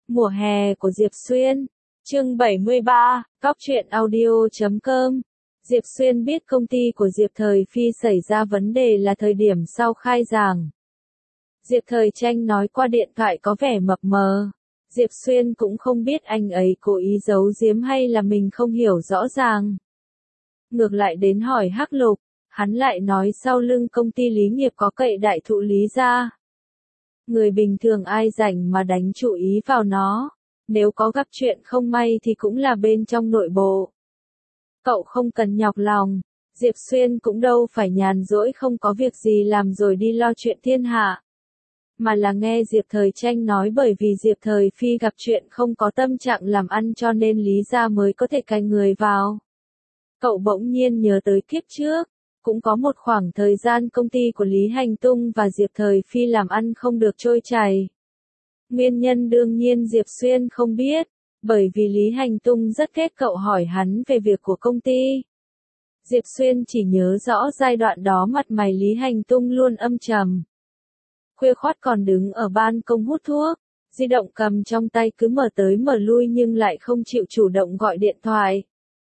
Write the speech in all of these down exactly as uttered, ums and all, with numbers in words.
Mùa hè của Diệp Xuyên. Chương bảy mươi ba, Cóc truyện audio chấm com. Diệp Xuyên biết công ty của Diệp Thời Phi xảy ra vấn đề là thời điểm sau khai giảng. Diệp Thời Tranh nói qua điện thoại có vẻ mập mờ. Diệp Xuyên cũng không biết anh ấy cố ý giấu giếm hay là mình không hiểu rõ ràng. Ngược lại đến hỏi Hắc Lục, hắn lại nói sau lưng công ty Lý Nghiệp có cậy đại thụ Lý gia. Người bình thường ai rảnh mà đánh chú ý vào nó, nếu có gặp chuyện không may thì cũng là bên trong nội bộ. Cậu không cần nhọc lòng, Diệp Xuyên cũng đâu phải nhàn rỗi không có việc gì làm rồi đi lo chuyện thiên hạ. Mà là nghe Diệp Thời Tranh nói bởi vì Diệp Thời Phi gặp chuyện không có tâm trạng làm ăn cho nên Lý gia mới có thể cài người vào. Cậu bỗng nhiên nhớ tới kiếp trước, cũng có một khoảng thời gian công ty của Lý Hành Tung và Diệp Thời Phi làm ăn không được trôi chảy. Nguyên nhân đương nhiên Diệp Xuyên không biết, bởi vì Lý Hành Tung rất ghét cậu hỏi hắn về việc của công ty. Diệp Xuyên chỉ nhớ rõ giai đoạn đó mặt mày Lý Hành Tung luôn âm trầm. Khuya khoắt còn đứng ở ban công hút thuốc, di động cầm trong tay cứ mở tới mở lui nhưng lại không chịu chủ động gọi điện thoại.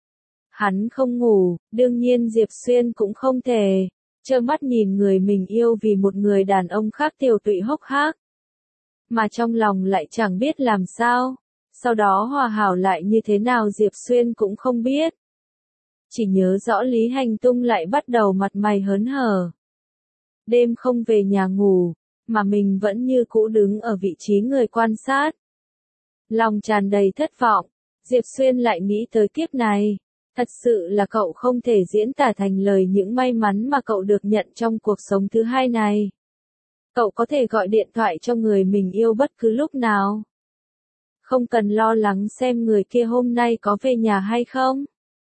Hắn không ngủ, đương nhiên Diệp Xuyên cũng không thể, trơ mắt nhìn người mình yêu vì một người đàn ông khác tiều tụy hốc hác. Mà trong lòng lại chẳng biết làm sao, sau đó hòa hảo lại như thế nào Diệp Xuyên cũng không biết. Chỉ nhớ rõ Lý Hành Tung lại bắt đầu mặt mày hớn hở. Đêm không về nhà ngủ, mà mình vẫn như cũ đứng ở vị trí người quan sát. Lòng tràn đầy thất vọng, Diệp Xuyên lại nghĩ tới kiếp này. Thật sự là cậu không thể diễn tả thành lời những may mắn mà cậu được nhận trong cuộc sống thứ hai này. Cậu có thể gọi điện thoại cho người mình yêu bất cứ lúc nào. Không cần lo lắng xem người kia hôm nay có về nhà hay không.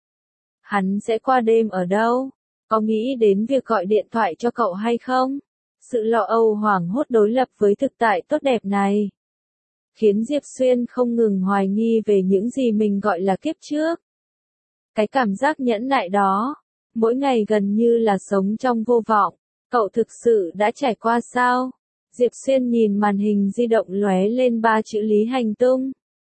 Hắn sẽ qua đêm ở đâu? Có nghĩ đến việc gọi điện thoại cho cậu hay không? Sự lo âu hoảng hốt đối lập với thực tại tốt đẹp này, khiến Diệp Xuyên không ngừng hoài nghi về những gì mình gọi là kiếp trước. Cái cảm giác nhẫn nại đó, mỗi ngày gần như là sống trong vô vọng, cậu thực sự đã trải qua sao? Diệp Xuyên nhìn màn hình di động lóe lên ba chữ Lý Hành Tung.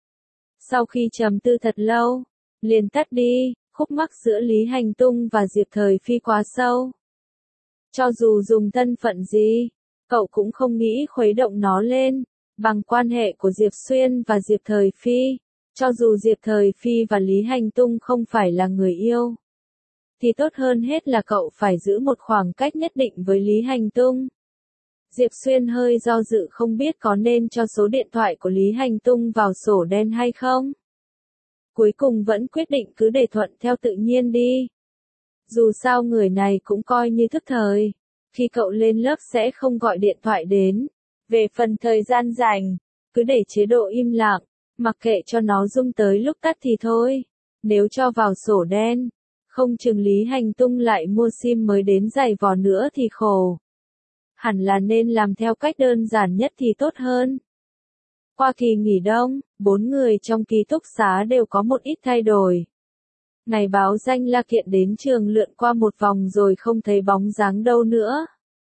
Sau khi trầm tư thật lâu, liền tắt đi, khúc mắc giữa Lý Hành Tung và Diệp Thời Phi quá sâu. Cho dù dùng thân phận gì, cậu cũng không nghĩ khuấy động nó lên, bằng quan hệ của Diệp Xuyên và Diệp Thời Phi. Cho dù Diệp Thời Phi và Lý Hành Tung không phải là người yêu, thì tốt hơn hết là cậu phải giữ một khoảng cách nhất định với Lý Hành Tung. Diệp Xuyên hơi do dự không biết có nên cho số điện thoại của Lý Hành Tung vào sổ đen hay không. Cuối cùng vẫn quyết định cứ để thuận theo tự nhiên đi. Dù sao người này cũng coi như thức thời, khi cậu lên lớp sẽ không gọi điện thoại đến. Về phần thời gian rảnh, cứ để chế độ im lặng. Mặc kệ cho nó rung tới lúc tắt thì thôi. Nếu cho vào sổ đen, không chừng Lý Hành Tung lại mua sim mới đến giày vò nữa thì khổ. Hẳn là nên làm theo cách đơn giản nhất thì tốt hơn. Qua kỳ nghỉ đông, bốn người trong ký túc xá đều có một ít thay đổi. Ngày báo danh La Kiện đến trường lượn qua một vòng rồi không thấy bóng dáng đâu nữa.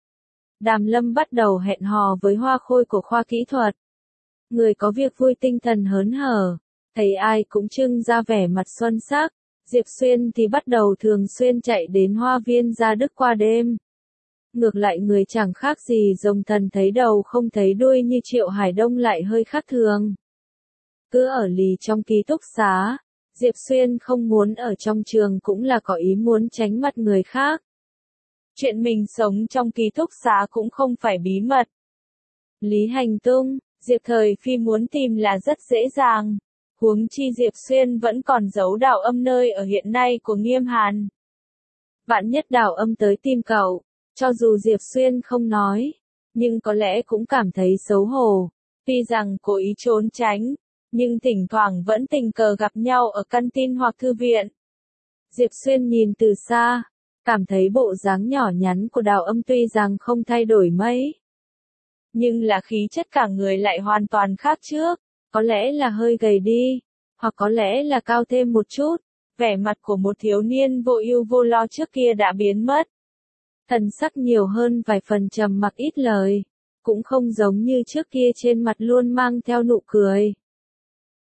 Đàm Lâm bắt đầu hẹn hò với Hoa Khôi của khoa kỹ thuật. Người có việc vui tinh thần hớn hở, thấy ai cũng trưng ra vẻ mặt xuân sắc. Diệp Xuyên thì bắt đầu thường xuyên chạy đến Hoa Viên Gia Đức qua đêm. Ngược lại người chẳng khác gì rồng thần thấy đầu không thấy đuôi như Triệu Hải Đông lại hơi khác thường. Cứ ở lì trong ký túc xá, Diệp Xuyên không muốn ở trong trường cũng là có ý muốn tránh mặt người khác. Chuyện mình sống trong ký túc xá cũng không phải bí mật. Lý Hành Tung, Diệp Thời Phi muốn tìm là rất dễ dàng. Huống chi Diệp Xuyên vẫn còn giấu Đào Âm nơi ở hiện nay của Nghiêm Hàn. Vạn nhất Đào Âm tới tìm cậu, cho dù Diệp Xuyên không nói, nhưng có lẽ cũng cảm thấy xấu hổ. Tuy rằng cố ý trốn tránh, nhưng thỉnh thoảng vẫn tình cờ gặp nhau ở căn tin hoặc thư viện. Diệp Xuyên nhìn từ xa, cảm thấy bộ dáng nhỏ nhắn của Đào Âm tuy rằng không thay đổi mấy, nhưng là khí chất cả người lại hoàn toàn khác trước, có lẽ là hơi gầy đi, hoặc có lẽ là cao thêm một chút, vẻ mặt của một thiếu niên vô ưu vô lo trước kia đã biến mất. Thần sắc nhiều hơn vài phần trầm mặc ít lời, cũng không giống như trước kia trên mặt luôn mang theo nụ cười.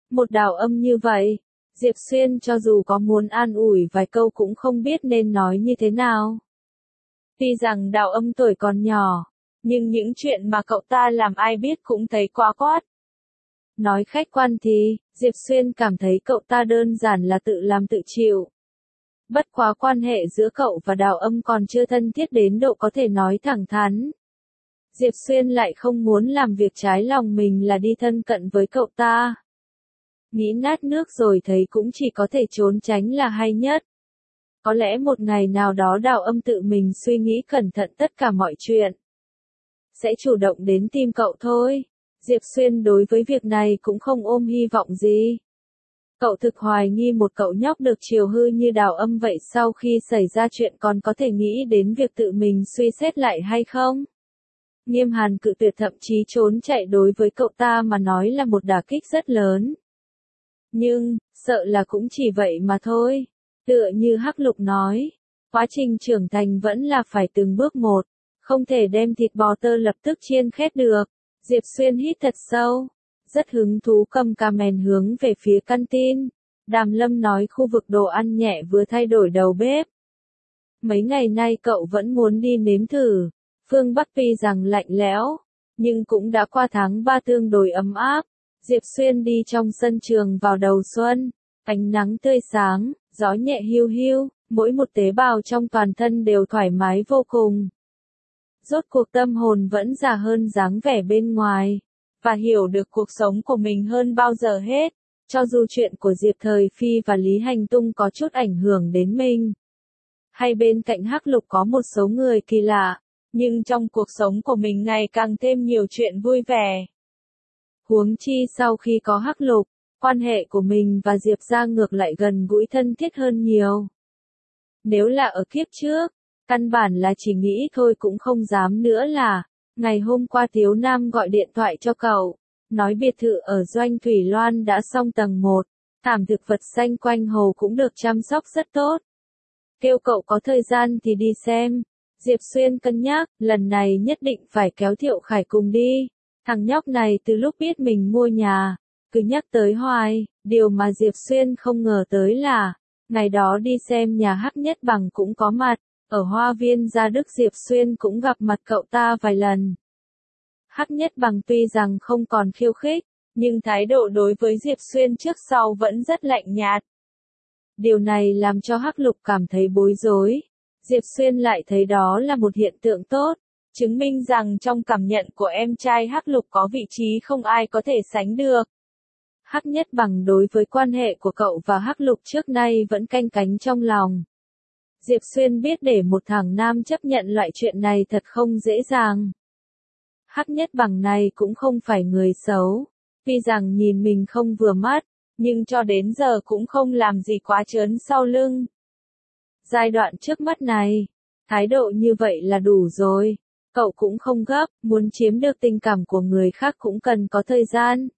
Một Đào Âm như vậy, Diệp Xuyên cho dù có muốn an ủi vài câu cũng không biết nên nói như thế nào. Tuy rằng Đào Âm tuổi còn nhỏ, nhưng những chuyện mà cậu ta làm ai biết cũng thấy quá quát. Nói khách quan thì, Diệp Xuyên cảm thấy cậu ta đơn giản là tự làm tự chịu. Bất quá quan hệ giữa cậu và Đào Âm còn chưa thân thiết đến độ có thể nói thẳng thắn. Diệp Xuyên lại không muốn làm việc trái lòng mình là đi thân cận với cậu ta. Nghĩ nát nước rồi thấy cũng chỉ có thể trốn tránh là hay nhất. Có lẽ một ngày nào đó Đào Âm tự mình suy nghĩ cẩn thận tất cả mọi chuyện, sẽ chủ động đến tìm cậu thôi. Diệp Xuyên đối với việc này cũng không ôm hy vọng gì. Cậu thực hoài nghi một cậu nhóc được chiều hư như Đào Âm vậy sau khi xảy ra chuyện còn có thể nghĩ đến việc tự mình suy xét lại hay không. Nghiêm Hàn cự tuyệt thậm chí trốn chạy đối với cậu ta mà nói là một đả kích rất lớn. Nhưng, sợ là cũng chỉ vậy mà thôi. Tựa như Hắc Lục nói, quá trình trưởng thành vẫn là phải từng bước một, không thể đem thịt bò tơ lập tức chiên khét được. Diệp Xuyên hít thật sâu, rất hứng thú cầm cà mèn hướng về phía căn tin. Đàm Lâm nói khu vực đồ ăn nhẹ vừa thay đổi đầu bếp. Mấy ngày nay cậu vẫn muốn đi nếm thử. Phương Bắc tuy rằng lạnh lẽo, nhưng cũng đã qua tháng ba tương đối ấm áp. Diệp Xuyên đi trong sân trường vào đầu xuân, ánh nắng tươi sáng, gió nhẹ hiu hiu, mỗi một tế bào trong toàn thân đều thoải mái vô cùng. Rốt cuộc tâm hồn vẫn già hơn dáng vẻ bên ngoài, và hiểu được cuộc sống của mình hơn bao giờ hết. Cho dù chuyện của Diệp Thời Phi và Lý Hành Tung có chút ảnh hưởng đến mình, hay bên cạnh Hắc Lục có một số người kỳ lạ, nhưng trong cuộc sống của mình ngày càng thêm nhiều chuyện vui vẻ. Huống chi sau khi có Hắc Lục, quan hệ của mình và Diệp gia ngược lại gần gũi thân thiết hơn nhiều. Nếu là ở kiếp trước, căn bản là chỉ nghĩ thôi cũng không dám nữa là, ngày hôm qua Tiếu Nam gọi điện thoại cho cậu, nói biệt thự ở Doanh Thủy Loan đã xong tầng một, thảm thực vật xanh quanh hồ cũng được chăm sóc rất tốt. Kêu cậu có thời gian thì đi xem. Diệp Xuyên cân nhắc, lần này nhất định phải kéo Thiệu Khải cùng đi. Thằng nhóc này từ lúc biết mình mua nhà, cứ nhắc tới hoài, điều mà Diệp Xuyên không ngờ tới là, ngày đó đi xem nhà Hắc Nhất Bằng cũng có mặt, ở Hoa Viên Gia Đức Diệp Xuyên cũng gặp mặt cậu ta vài lần. Hắc Nhất Bằng tuy rằng không còn khiêu khích, nhưng thái độ đối với Diệp Xuyên trước sau vẫn rất lạnh nhạt. Điều này làm cho Hắc Lục cảm thấy bối rối. Diệp Xuyên lại thấy đó là một hiện tượng tốt, chứng minh rằng trong cảm nhận của em trai Hắc Lục có vị trí không ai có thể sánh được. Hắc Nhất Bằng đối với quan hệ của cậu và Hắc Lục trước nay vẫn canh cánh trong lòng. Diệp Xuyên biết để một thằng nam chấp nhận loại chuyện này thật không dễ dàng. Hắc Nhất Bằng này cũng không phải người xấu, tuy rằng nhìn mình không vừa mắt, nhưng cho đến giờ cũng không làm gì quá trớn sau lưng. Giai đoạn trước mắt này, thái độ như vậy là đủ rồi, cậu cũng không gấp, muốn chiếm được tình cảm của người khác cũng cần có thời gian.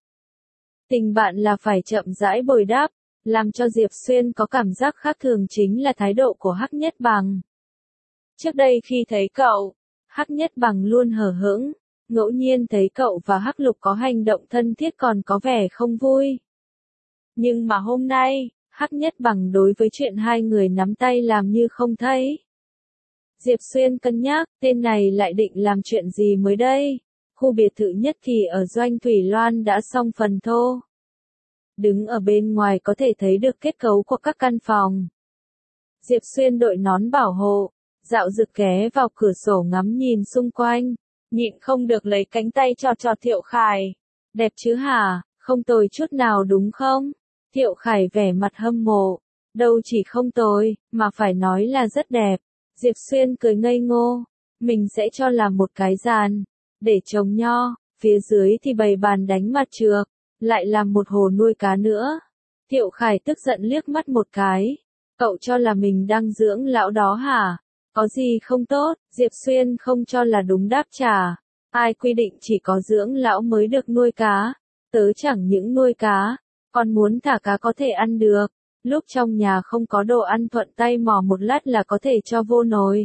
Tình bạn là phải chậm rãi bồi đắp, làm cho Diệp Xuyên có cảm giác khác thường chính là thái độ của Hắc Nhất Bằng. Trước đây khi thấy cậu, Hắc Nhất Bằng luôn hờ hững, ngẫu nhiên thấy cậu và Hắc Lục có hành động thân thiết còn có vẻ không vui. Nhưng mà hôm nay, Hắc Nhất Bằng đối với chuyện hai người nắm tay làm như không thấy. Diệp Xuyên cân nhắc, tên này lại định làm chuyện gì mới đây? Khu biệt thự nhất kỳ ở Doanh Thủy Loan đã xong phần thô. Đứng ở bên ngoài có thể thấy được kết cấu của các căn phòng. Diệp Xuyên đội nón bảo hộ, dạo dực ghé vào cửa sổ ngắm nhìn xung quanh, nhịn không được lấy cánh tay trò trò Thiệu Khải. Đẹp chứ hả, không tồi chút nào đúng không? Thiệu Khải vẻ mặt hâm mộ, đâu chỉ không tồi, mà phải nói là rất đẹp. Diệp Xuyên cười ngây ngô, mình sẽ cho làm một cái giàn, để trồng nho, phía dưới thì bày bàn đánh mặt trược, lại làm một hồ nuôi cá nữa. Thiệu Khải tức giận liếc mắt một cái, cậu cho là mình đang dưỡng lão đó hả? Có gì không tốt? Diệp Xuyên không cho là đúng đáp trả, ai quy định chỉ có dưỡng lão mới được nuôi cá, tớ chẳng những nuôi cá, còn muốn thả cá có thể ăn được, lúc trong nhà không có đồ ăn thuận tay mò một lát là có thể cho vô nồi.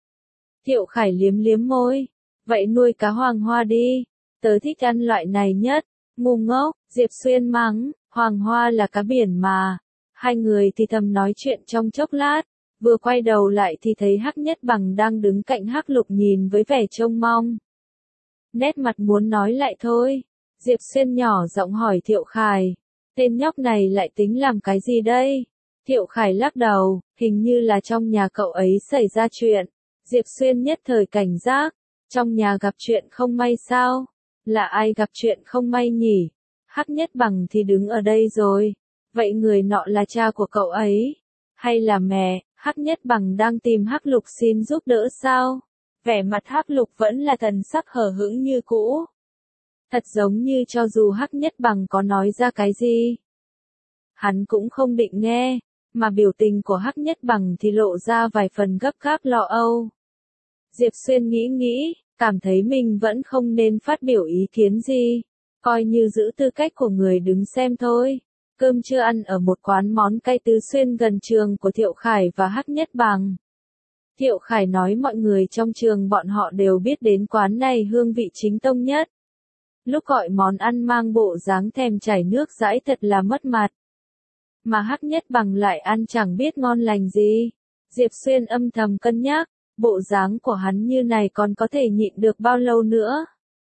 Thiệu Khải liếm liếm môi, vậy nuôi cá hoàng hoa đi, tớ thích ăn loại này nhất. Ngu ngốc, Diệp Xuyên mắng, Hoàng Hoa là cá biển mà. Hai người thì thầm nói chuyện trong chốc lát, vừa quay đầu lại thì thấy Hắc Nhất Bằng đang đứng cạnh Hắc Lục nhìn với vẻ trông mong. Nét mặt muốn nói lại thôi. Diệp Xuyên nhỏ giọng hỏi Thiệu Khải, tên nhóc này lại tính làm cái gì đây? Thiệu Khải lắc đầu, hình như là trong nhà cậu ấy xảy ra chuyện. Diệp Xuyên nhất thời cảnh giác, trong nhà gặp chuyện không may sao? Là ai gặp chuyện không may nhỉ? Hắc Nhất Bằng thì đứng ở đây rồi. Vậy người nọ là cha của cậu ấy? Hay là mẹ? Hắc Nhất Bằng đang tìm Hắc Lục xin giúp đỡ sao? Vẻ mặt Hắc Lục vẫn là thần sắc hờ hững như cũ. Thật giống như cho dù Hắc Nhất Bằng có nói ra cái gì, hắn cũng không định nghe, mà biểu tình của Hắc Nhất Bằng thì lộ ra vài phần gấp gáp lo âu. Diệp Xuyên nghĩ nghĩ, cảm thấy mình vẫn không nên phát biểu ý kiến gì, coi như giữ tư cách của người đứng xem thôi. Cơm trưa ăn ở một quán món cay Tứ Xuyên gần trường của Thiệu Khải và Hắc Nhất Bằng. Thiệu Khải nói mọi người trong trường bọn họ đều biết đến quán này hương vị chính tông nhất. Lúc gọi món ăn mang bộ dáng thèm chảy nước dãi thật là mất mặt. Mà Hắc Nhất Bằng lại ăn chẳng biết ngon lành gì. Diệp Xuyên âm thầm cân nhắc, bộ dáng của hắn như này còn có thể nhịn được bao lâu nữa?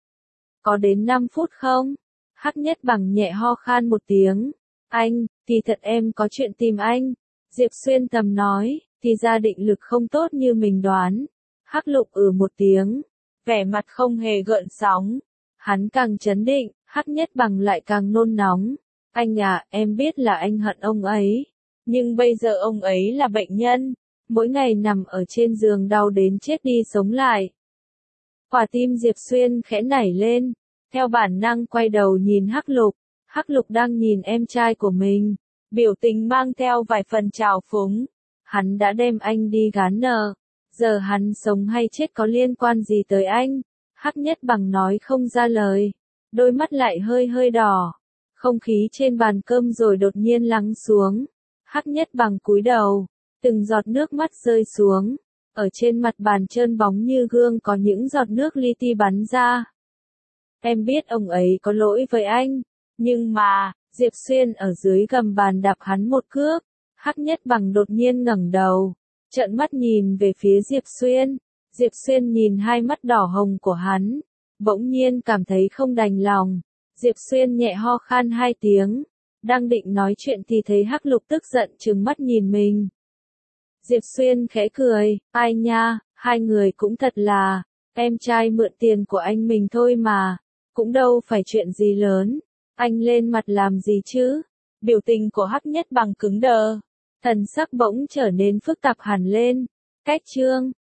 Có đến năm phút không? Hắc Nhất Bằng nhẹ ho khan một tiếng. Anh, thì thật em có chuyện tìm anh. Diệp Xuyên thầm nói, thì ra định lực không tốt như mình đoán. Hắc Lục ừ một tiếng, vẻ mặt không hề gợn sóng. Hắn càng chấn định, Hắc Nhất Bằng lại càng nôn nóng. Anh à, em biết là anh hận ông ấy. Nhưng bây giờ ông ấy là bệnh nhân. Mỗi ngày nằm ở trên giường đau đến chết đi sống lại. Quả tim Diệp Xuyên khẽ nảy lên. Theo bản năng quay đầu nhìn Hắc Lục. Hắc Lục đang nhìn em trai của mình. Biểu tình mang theo vài phần trào phúng. Hắn đã đem anh đi gán nợ. Giờ hắn sống hay chết có liên quan gì tới anh? Hắc Nhất Bằng nói không ra lời. Đôi mắt lại hơi hơi đỏ. Không khí trên bàn cơm rồi đột nhiên lắng xuống. Hắc Nhất Bằng cúi đầu. Từng giọt nước mắt rơi xuống. Ở trên mặt bàn trơn bóng như gương có những giọt nước li ti bắn ra. Em biết ông ấy có lỗi với anh. Nhưng mà, Diệp Xuyên ở dưới gầm bàn đạp hắn một cước. Hắc Nhất Bằng đột nhiên ngẩng đầu. Trợn mắt nhìn về phía Diệp Xuyên. Diệp Xuyên nhìn hai mắt đỏ hồng của hắn. Bỗng nhiên cảm thấy không đành lòng. Diệp Xuyên nhẹ ho khan hai tiếng. Đang định nói chuyện thì thấy Hắc Lục tức giận trừng mắt nhìn mình. Diệp Xuyên khẽ cười, ai nha, hai người cũng thật là, em trai mượn tiền của anh mình thôi mà, cũng đâu phải chuyện gì lớn, anh lên mặt làm gì chứ? Biểu tình của Hắc Nhất Bằng cứng đờ, thần sắc bỗng trở nên phức tạp hẳn lên. Cách chương